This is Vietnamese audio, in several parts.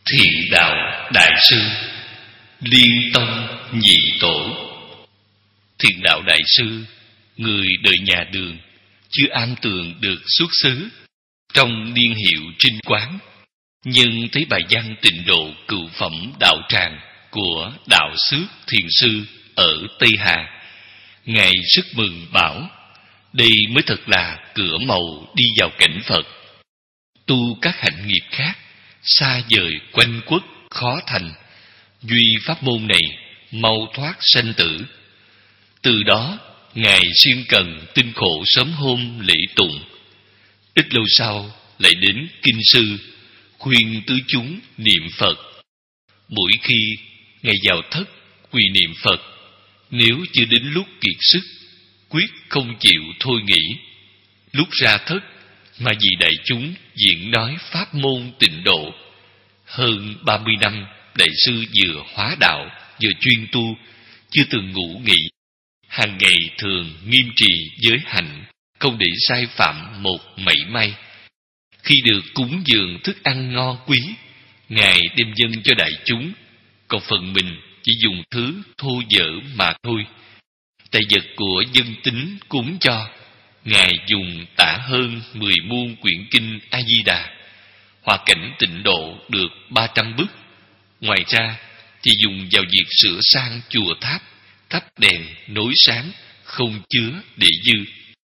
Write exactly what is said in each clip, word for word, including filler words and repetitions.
Thiện Đạo Đại Sư Liên Tông Nhị Tổ. Thiện Đạo Đại Sư, người đời nhà Đường, chưa an tường được xuất xứ, trong niên hiệu Trinh Quán, nhưng thấy bài văn Tịnh Độ Cựu Phẩm Đạo Tràng của Đạo Xước Thiền Sư ở Tây Hà, ngài rất mừng bảo: đây mới thật là cửa mầu đi vào cảnh Phật. Tu các hạnh nghiệp khác, xa vời quanh quất khó thành, duy pháp môn này mau thoát sanh tử. Từ đó ngài siêng cần tinh khổ sớm hôm lễ tụng. Ít lâu sau lại đến kinh sư khuyên tứ chúng niệm Phật. Mỗi khi ngài vào thất quỳ niệm Phật, nếu chưa đến lúc kiệt sức, quyết không chịu thôi nghỉ. Lúc ra thất mà vì đại chúng diễn nói pháp môn tịnh độ. Hơn ba mươi năm, đại sư vừa hóa đạo vừa chuyên tu, chưa từng ngủ nghỉ. Hàng ngày thường nghiêm trì giới hạnh, không để sai phạm một mảy may. Khi được cúng dường thức ăn ngon quý, ngài đem dâng cho đại chúng, còn phần mình chỉ dùng thứ thô dở mà thôi. Tài vật của dân tín cúng cho, ngài dùng tả hơn mười muôn quyển kinh A Di Đà, hòa cảnh tịnh độ được ba trăm bức. Ngoài ra thì dùng vào việc sửa sang chùa tháp, thắp đèn nối sáng, không chứa để dư.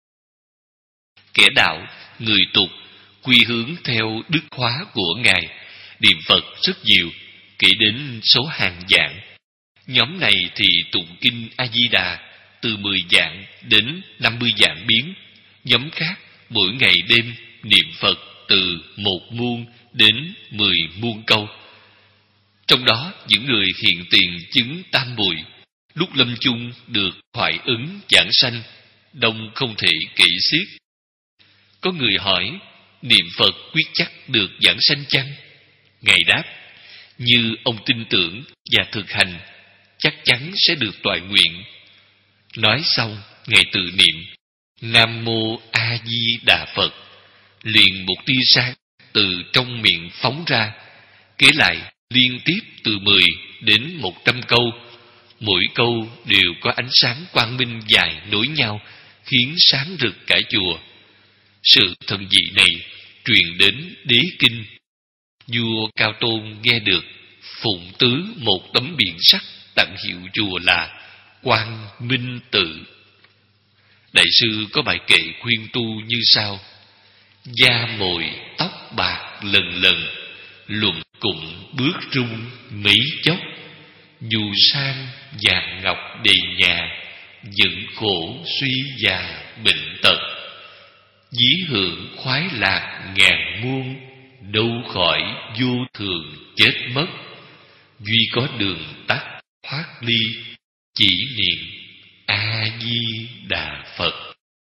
Kẻ đạo, người tục quy hướng theo đức hóa của ngài, niệm Phật rất nhiều, kể đến số hàng vạn. Nhóm này thì tụng kinh A Di Đà từ mười vạn đến năm mươi vạn biến. Nhóm khác mỗi ngày đêm niệm Phật từ một muôn đến mười muôn câu. Trong đó những người hiện tiền chứng tam bụi, lúc lâm chung được thoại ứng giảng sanh, đông không thể kể xiết. Có người hỏi: niệm Phật quyết chắc được giảng sanh chăng? Ngài đáp: như ông tin tưởng và thực hành, chắc chắn sẽ được toại nguyện. Nói xong, ngài tự niệm Nam Mô A Di Đà Phật, liền một tia sáng từ trong miệng phóng ra. Kế lại liên tiếp từ mười đến một trăm câu, mỗi câu đều có ánh sáng quang minh dài nối nhau, khiến sáng rực cả chùa. Sự thần dị này truyền đến đế kinh. Vua Cao Tôn nghe được, phụng tứ một tấm biển sắt tặng hiệu chùa là Quang Minh Tự. Đại sư có bài kệ khuyên tu như sau: da mồi tóc bạc lần lần, luận cụng bước rung mấy chốc, dù sang vàng ngọc đầy nhà, giận khổ suy già bệnh tật, dí hưởng khoái lạc ngàn muôn, đâu khỏi vô thường chết mất, duy có đường tắt thoát ly, chỉ niệm A Di Đà Phật.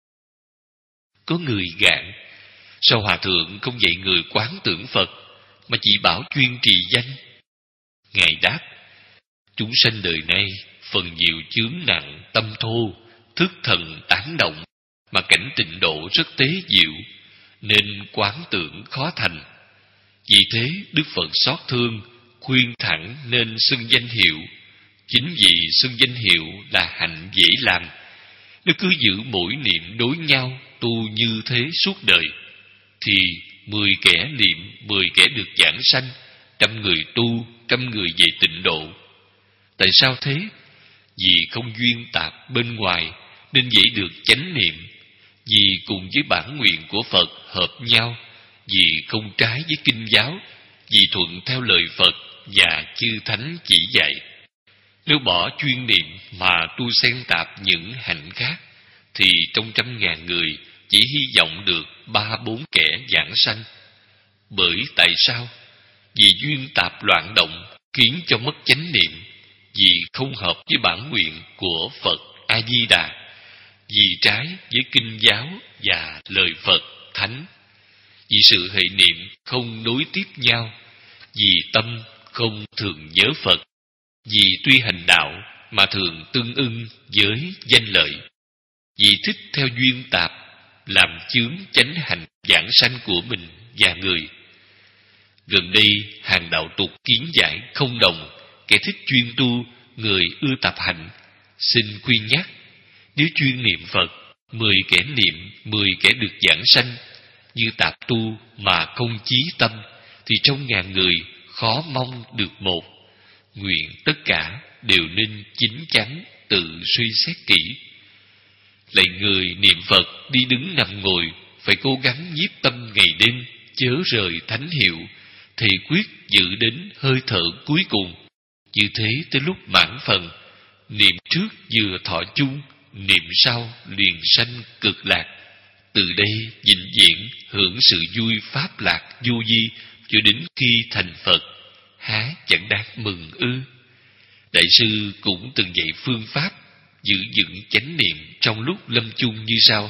Có người gạn: sao hòa thượng không dạy người quán tưởng Phật, mà chỉ bảo chuyên trì danh? Ngài đáp: chúng sanh đời nay phần nhiều chướng nặng tâm thô, thức thần tán động, mà cảnh tịnh độ rất tế diệu, nên quán tưởng khó thành. Vì thế Đức Phật xót thương, khuyên thẳng nên xưng danh hiệu. Chính vì xưng danh hiệu là hạnh dễ làm. Nếu cứ giữ mỗi niệm đối nhau tu như thế suốt đời, thì mười kẻ niệm, mười kẻ được giảng sanh, trăm người tu, trăm người về tịnh độ. Tại sao thế? Vì không duyên tạp bên ngoài, nên dễ được chánh niệm. Vì cùng với bản nguyện của Phật hợp nhau. Vì không trái với kinh giáo. Vì thuận theo lời Phật và chư thánh chỉ dạy. Nếu bỏ chuyên niệm mà tu xen tạp những hạnh khác, thì trong trăm ngàn người chỉ hy vọng được ba bốn kẻ giảng sanh. Bởi tại sao? Vì duyên tạp loạn động khiến cho mất chánh niệm, vì không hợp với bản nguyện của Phật A Di Đà, vì trái với kinh giáo và lời Phật thánh, vì sự hệ niệm không nối tiếp nhau, vì tâm không thường nhớ Phật, vì tuy hành đạo mà thường tương ưng với danh lợi, vì thích theo duyên tạp làm chướng chánh hành giảng sanh của mình và người. Gần đây hàng đạo tục kiến giải không đồng, kẻ thích chuyên tu, người ưa tạp hạnh. Xin khuyên nhắc, nếu chuyên niệm Phật, mười kẻ niệm, mười kẻ được giảng sanh. Như tạp tu mà không chí tâm, thì trong ngàn người khó mong được một. Nguyện tất cả đều nên chín chắn, tự suy xét kỹ. Lạy người niệm Phật đi đứng nằm ngồi, phải cố gắng nhiếp tâm ngày đêm, chớ rời thánh hiệu. Thầy quyết giữ đến hơi thở cuối cùng. Như thế tới lúc mãn phần, niệm trước vừa thọ chung, niệm sau liền sanh cực lạc. Từ đây vĩnh viễn hưởng sự vui pháp lạc vô vi, cho đến khi thành Phật, há chẳng đáng mừng ư? Đại sư cũng từng dạy phương pháp giữ vững chánh niệm trong lúc lâm chung như sau.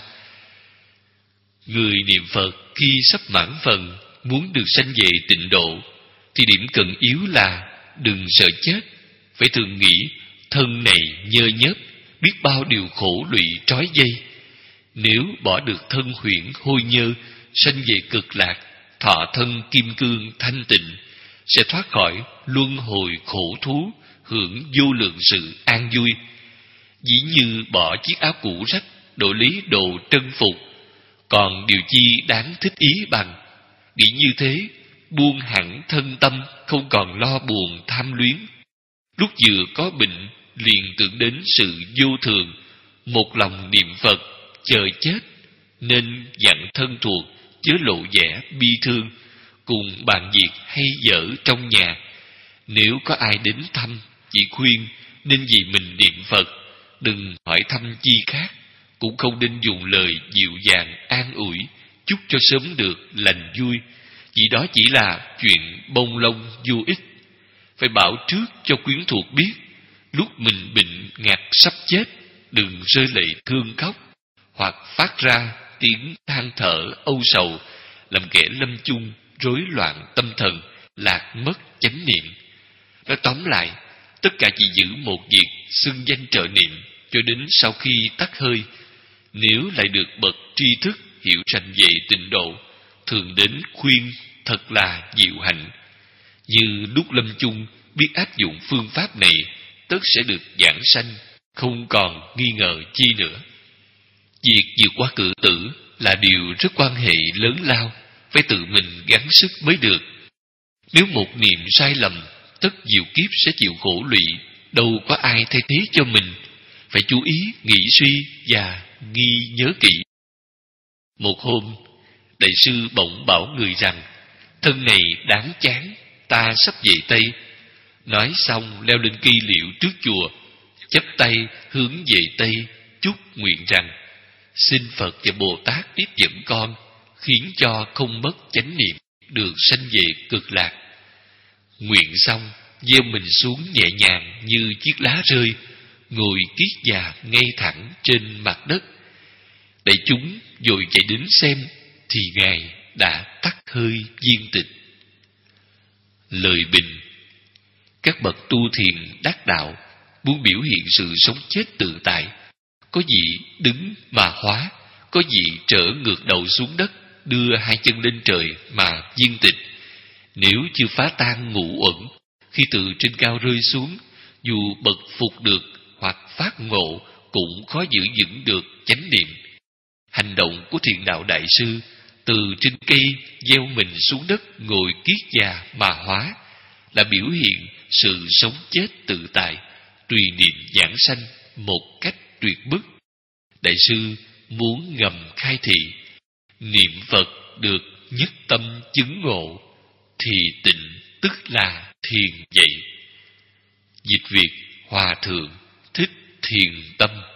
Người niệm Phật khi sắp mãn phần, muốn được sanh về tịnh độ, thì điểm cần yếu là đừng sợ chết. Phải thường nghĩ thân này nhơ nhớp, biết bao điều khổ lụy trói dây. Nếu bỏ được thân huyễn hôi nhơ, sanh về cực lạc, thọ thân kim cương thanh tịnh, sẽ thoát khỏi luân hồi khổ thú, hưởng vô lượng sự an vui. Dĩ như bỏ chiếc áo cũ rách, đổi lý đồ trân phục, còn điều chi đáng thích ý bằng. Nghĩ như thế, buông hẳn thân tâm, không còn lo buồn tham luyến. Lúc vừa có bệnh, liền tưởng đến sự vô thường, một lòng niệm Phật, chờ chết, nên dặn thân thuộc, chớ lộ vẻ bi thương, cùng bạn việc hay dở trong nhà. Nếu có ai đến thăm, chỉ khuyên nên vì mình niệm Phật, đừng hỏi thăm chi khác, cũng không nên dùng lời dịu dàng an ủi, chúc cho sớm được lành vui, vì đó chỉ là chuyện bông lông vô ích. Phải bảo trước cho quyến thuộc biết, lúc mình bệnh ngặt sắp chết, đừng rơi lệ thương khóc, hoặc phát ra tiếng than thở âu sầu, làm kẻ lâm chung rối loạn tâm thần, lạc mất chánh niệm. Nói tóm lại, tất cả chỉ giữ một việc xưng danh trợ niệm cho đến sau khi tắt hơi. Nếu lại được bậc tri thức hiểu rành về tịnh độ, thường đến khuyên thật là diệu hạnh. Như lúc lâm chung biết áp dụng phương pháp này, tất sẽ được giảng sanh, không còn nghi ngờ chi nữa. Việc vượt qua cự tử là điều rất quan hệ lớn lao, phải tự mình gắng sức mới được. Nếu một niệm sai lầm, tất diệu kiếp sẽ chịu khổ lụy, đâu có ai thay thế cho mình. Phải chú ý nghĩ suy và ghi nhớ kỹ. Một hôm, đại sư bỗng bảo người rằng, thân này đáng chán, ta sắp về Tây. Nói xong leo lên cây liễu trước chùa, chắp tay hướng về Tây, chúc nguyện rằng, xin Phật và Bồ Tát tiếp dẫn con, khiến cho không mất chánh niệm, được sanh về cực lạc. Nguyện xong, gieo mình xuống nhẹ nhàng như chiếc lá rơi, ngồi kiết già ngay thẳng trên mặt đất. Đại chúng vội chạy đến xem, thì Ngài đã tắt hơi viên tịch. Lời bình: các bậc tu thiền đắc đạo muốn biểu hiện sự sống chết tự tại, có gì đứng mà hóa, có gì trở ngược đầu xuống đất, đưa hai chân lên trời mà viên tịch. Nếu chưa phá tan ngũ uẩn, khi từ trên cao rơi xuống, dù bậc phục được hoặc phát ngộ, cũng khó giữ vững được chánh niệm. Hành động của thiền đạo đại sư, từ trên cây gieo mình xuống đất, ngồi kiết già mà hóa, là biểu hiện sự sống chết tự tại, tùy niệm giảng sanh một cách tuyệt bức. Đại sư muốn ngầm khai thị, niệm Phật được nhất tâm chứng ngộ, thì tịnh tức là thiền vậy. Dịch Việt: Hòa Thượng Thích Thiền Tâm.